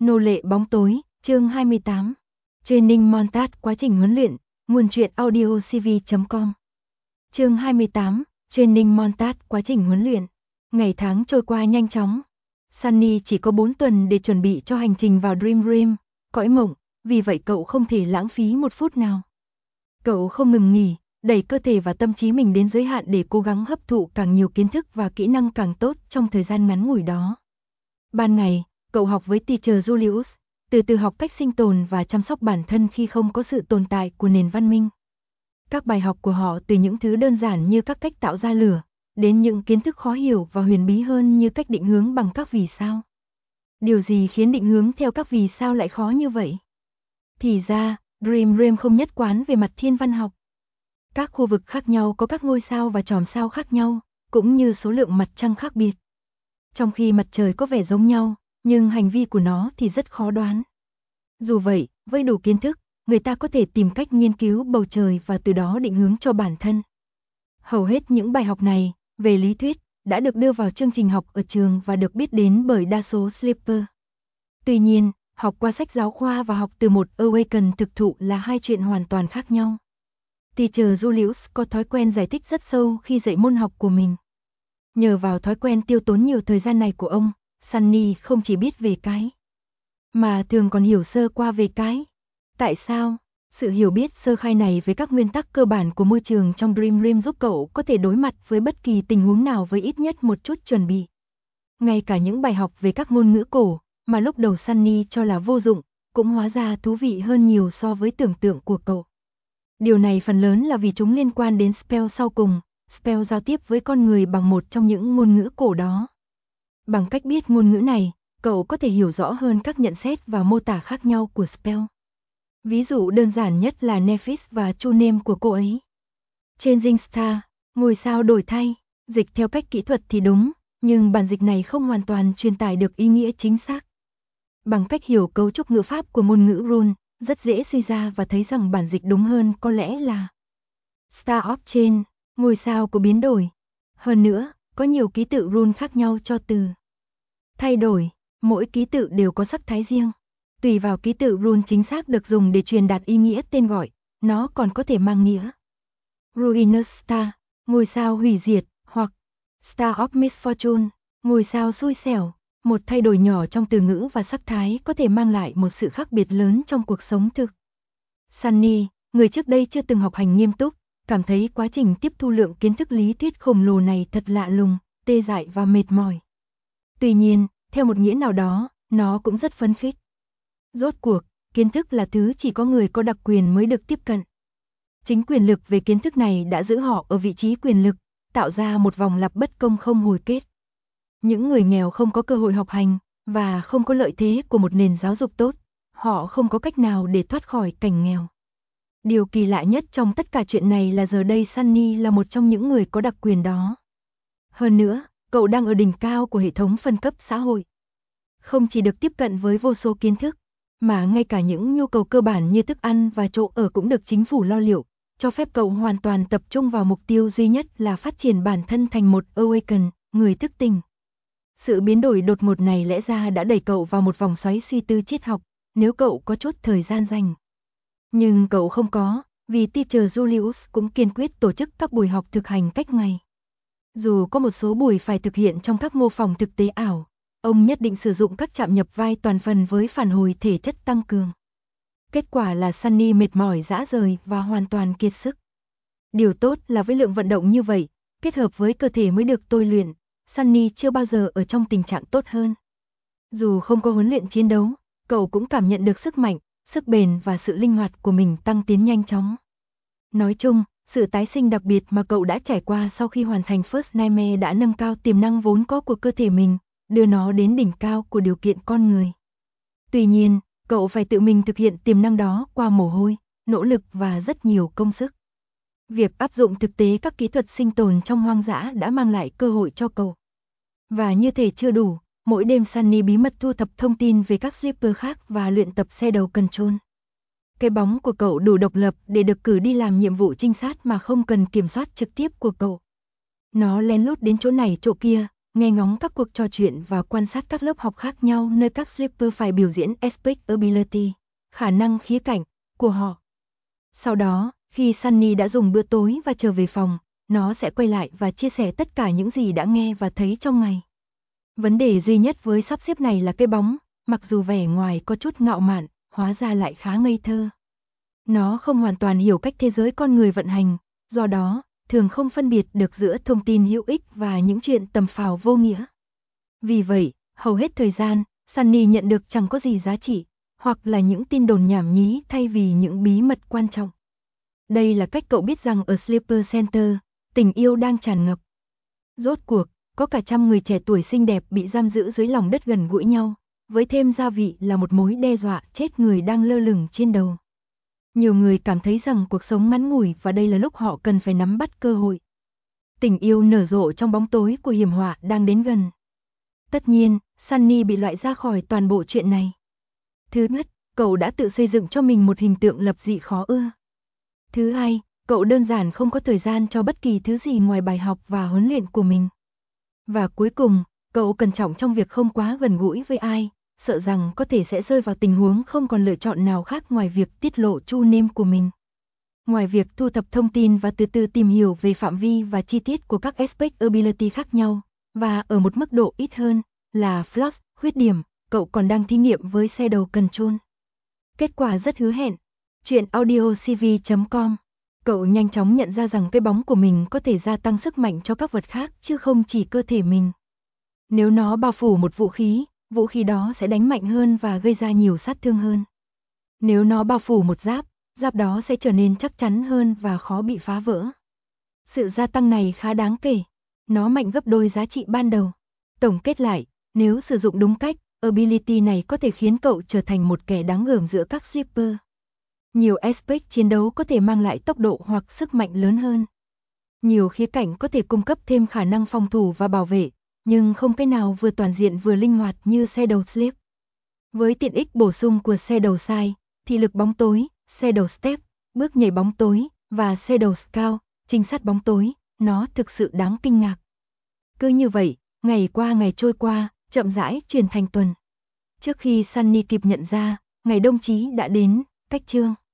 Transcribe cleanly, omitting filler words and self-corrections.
Nô lệ bóng tối, chương 28. Training montage quá trình huấn luyện, nguồn truyện audio cv.com. Chương 28, Training montage quá trình huấn luyện. Ngày tháng trôi qua nhanh chóng. Sunny chỉ có 4 tuần để chuẩn bị cho hành trình vào Dream Realm, cõi mộng, vì vậy cậu không thể lãng phí một phút nào. Cậu không ngừng nghỉ, đẩy cơ thể và tâm trí mình đến giới hạn để cố gắng hấp thụ càng nhiều kiến thức và kỹ năng càng tốt trong thời gian ngắn ngủi đó. Ban ngày, cậu học với Teacher Julius, từ từ học cách sinh tồn và chăm sóc bản thân khi không có sự tồn tại của nền văn minh. Các bài học của họ từ những thứ đơn giản như các cách tạo ra lửa, đến những kiến thức khó hiểu và huyền bí hơn như cách định hướng bằng các vì sao. Điều gì khiến định hướng theo các vì sao lại khó như vậy? Thì ra, Dream Realm không nhất quán về mặt thiên văn học. Các khu vực khác nhau có các ngôi sao và chòm sao khác nhau, cũng như số lượng mặt trăng khác biệt. Trong khi mặt trời có vẻ giống nhau, nhưng hành vi của nó thì rất khó đoán. Dù vậy, với đủ kiến thức, người ta có thể tìm cách nghiên cứu bầu trời và từ đó định hướng cho bản thân. Hầu hết những bài học này, về lý thuyết, đã được đưa vào chương trình học ở trường và được biết đến bởi đa số sleeper. Tuy nhiên, học qua sách giáo khoa và học từ một awaken thực thụ là hai chuyện hoàn toàn khác nhau. Teacher Julius có thói quen giải thích rất sâu khi dạy môn học của mình. Nhờ vào thói quen tiêu tốn nhiều thời gian này của ông, Sunny không chỉ biết về cái, mà thường còn hiểu sơ qua về cái. Tại sao? Sự hiểu biết sơ khai này về các nguyên tắc cơ bản của môi trường trong Dream Realm giúp cậu có thể đối mặt với bất kỳ tình huống nào với ít nhất một chút chuẩn bị. Ngay cả những bài học về các ngôn ngữ cổ, mà lúc đầu Sunny cho là vô dụng, cũng hóa ra thú vị hơn nhiều so với tưởng tượng của cậu. Điều này phần lớn là vì chúng liên quan đến spell sau cùng, spell giao tiếp với con người bằng một trong những ngôn ngữ cổ đó. Bằng cách biết ngôn ngữ này, cậu có thể hiểu rõ hơn các nhận xét và mô tả khác nhau của spell. Ví dụ đơn giản nhất là Nephis và True Name của cô ấy. Changing Star, ngôi sao đổi thay, dịch theo cách kỹ thuật thì đúng, nhưng bản dịch này không hoàn toàn truyền tải được ý nghĩa chính xác. Bằng cách hiểu cấu trúc ngữ pháp của ngôn ngữ rune, rất dễ suy ra và thấy rằng bản dịch đúng hơn có lẽ là Star of Change, ngôi sao của biến đổi. Hơn nữa, có nhiều ký tự rune khác nhau cho từ thay đổi, mỗi ký tự đều có sắc thái riêng. Tùy vào ký tự rune chính xác được dùng để truyền đạt ý nghĩa tên gọi, nó còn có thể mang nghĩa Ruinous Star, ngôi sao hủy diệt, hoặc Star of Misfortune, ngôi sao xui xẻo. Một thay đổi nhỏ trong từ ngữ và sắc thái có thể mang lại một sự khác biệt lớn trong cuộc sống thực. Sunny, người trước đây chưa từng học hành nghiêm túc, cảm thấy quá trình tiếp thu lượng kiến thức lý thuyết khổng lồ này thật lạ lùng, tê dại và mệt mỏi. Tuy nhiên, theo một nghĩa nào đó, nó cũng rất phấn khích. Rốt cuộc, kiến thức là thứ chỉ có người có đặc quyền mới được tiếp cận. Chính quyền lực về kiến thức này đã giữ họ ở vị trí quyền lực, tạo ra một vòng lặp bất công không hồi kết. Những người nghèo không có cơ hội học hành, và không có lợi thế của một nền giáo dục tốt, họ không có cách nào để thoát khỏi cảnh nghèo. Điều kỳ lạ nhất trong tất cả chuyện này là giờ đây Sunny là một trong những người có đặc quyền đó. Hơn nữa, cậu đang ở đỉnh cao của hệ thống phân cấp xã hội. Không chỉ được tiếp cận với vô số kiến thức, mà ngay cả những nhu cầu cơ bản như thức ăn và chỗ ở cũng được chính phủ lo liệu, cho phép cậu hoàn toàn tập trung vào mục tiêu duy nhất là phát triển bản thân thành một awaken, người thức tỉnh. Sự biến đổi đột ngột này lẽ ra đã đẩy cậu vào một vòng xoáy suy tư triết học, nếu cậu có chút thời gian dành. Nhưng cậu không có, vì Teacher Julius cũng kiên quyết tổ chức các buổi học thực hành cách ngày. Dù có một số buổi phải thực hiện trong các mô phỏng thực tế ảo, ông nhất định sử dụng các chạm nhập vai toàn phần với phản hồi thể chất tăng cường. Kết quả là Sunny mệt mỏi rã rời và hoàn toàn kiệt sức. Điều tốt là với lượng vận động như vậy, kết hợp với cơ thể mới được tôi luyện, Sunny chưa bao giờ ở trong tình trạng tốt hơn. Dù không có huấn luyện chiến đấu, cậu cũng cảm nhận được sức mạnh, sức bền và sự linh hoạt của mình tăng tiến nhanh chóng. Nói chung, sự tái sinh đặc biệt mà cậu đã trải qua sau khi hoàn thành First Nightmare đã nâng cao tiềm năng vốn có của cơ thể mình, đưa nó đến đỉnh cao của điều kiện con người. Tuy nhiên, cậu phải tự mình thực hiện tiềm năng đó qua mồ hôi, nỗ lực và rất nhiều công sức. Việc áp dụng thực tế các kỹ thuật sinh tồn trong hoang dã đã mang lại cơ hội cho cậu. Và như thể chưa đủ, mỗi đêm Sunny bí mật thu thập thông tin về các shipper khác và luyện tập xe đầu control. Cái bóng của cậu đủ độc lập để được cử đi làm nhiệm vụ trinh sát mà không cần kiểm soát trực tiếp của cậu. Nó lén lút đến chỗ này chỗ kia, nghe ngóng các cuộc trò chuyện và quan sát các lớp học khác nhau nơi các shipper phải biểu diễn aspect ability, khả năng khía cạnh của họ. Sau đó, khi Sunny đã dùng bữa tối và trở về phòng, nó sẽ quay lại và chia sẻ tất cả những gì đã nghe và thấy trong ngày. Vấn đề duy nhất với sắp xếp này là cái bóng, mặc dù vẻ ngoài có chút ngạo mạn, hóa ra lại khá ngây thơ. Nó không hoàn toàn hiểu cách thế giới con người vận hành, do đó, thường không phân biệt được giữa thông tin hữu ích và những chuyện tầm phào vô nghĩa. Vì vậy, hầu hết thời gian, Sunny nhận được chẳng có gì giá trị, hoặc là những tin đồn nhảm nhí thay vì những bí mật quan trọng. Đây là cách cậu biết rằng ở Sleeper Center, tình yêu đang tràn ngập. Rốt cuộc, có cả trăm người trẻ tuổi xinh đẹp bị giam giữ dưới lòng đất gần gũi nhau, với thêm gia vị là một mối đe dọa chết người đang lơ lửng trên đầu. Nhiều người cảm thấy rằng cuộc sống ngắn ngủi và đây là lúc họ cần phải nắm bắt cơ hội. Tình yêu nở rộ trong bóng tối của hiểm họa đang đến gần. Tất nhiên, Sunny bị loại ra khỏi toàn bộ chuyện này. Thứ nhất, cậu đã tự xây dựng cho mình một hình tượng lập dị khó ưa. Thứ hai, cậu đơn giản không có thời gian cho bất kỳ thứ gì ngoài bài học và huấn luyện của mình. Và cuối cùng, cậu cẩn trọng trong việc không quá gần gũi với ai, sợ rằng có thể sẽ rơi vào tình huống không còn lựa chọn nào khác ngoài việc tiết lộ true name của mình. Ngoài việc thu thập thông tin và từ từ tìm hiểu về phạm vi và chi tiết của các aspect ability khác nhau, và ở một mức độ ít hơn, là flaws, khuyết điểm, cậu còn đang thí nghiệm với Shadow Control. Kết quả rất hứa hẹn. Chuyện audiocv.com. Cậu nhanh chóng nhận ra rằng cái bóng của mình có thể gia tăng sức mạnh cho các vật khác chứ không chỉ cơ thể mình. Nếu nó bao phủ một vũ khí đó sẽ đánh mạnh hơn và gây ra nhiều sát thương hơn. Nếu nó bao phủ một giáp đó sẽ trở nên chắc chắn hơn và khó bị phá vỡ. Sự gia tăng này khá đáng kể. Nó mạnh gấp đôi giá trị ban đầu. Tổng kết lại, nếu sử dụng đúng cách, ability này có thể khiến cậu trở thành một kẻ đáng gờm giữa các shipper. Nhiều aspect chiến đấu có thể mang lại tốc độ hoặc sức mạnh lớn hơn. Nhiều khía cạnh có thể cung cấp thêm khả năng phòng thủ và bảo vệ, nhưng không cái nào vừa toàn diện vừa linh hoạt như Shadow Sleep. Với tiện ích bổ sung của Shadow Sight, thị lực bóng tối, Shadow Step, bước nhảy bóng tối, và Shadow Scout, trinh sát bóng tối, nó thực sự đáng kinh ngạc. Cứ như vậy, ngày qua ngày trôi qua, chậm rãi chuyển thành tuần. Trước khi Sunny kịp nhận ra, ngày đồng chí đã đến, cách chương.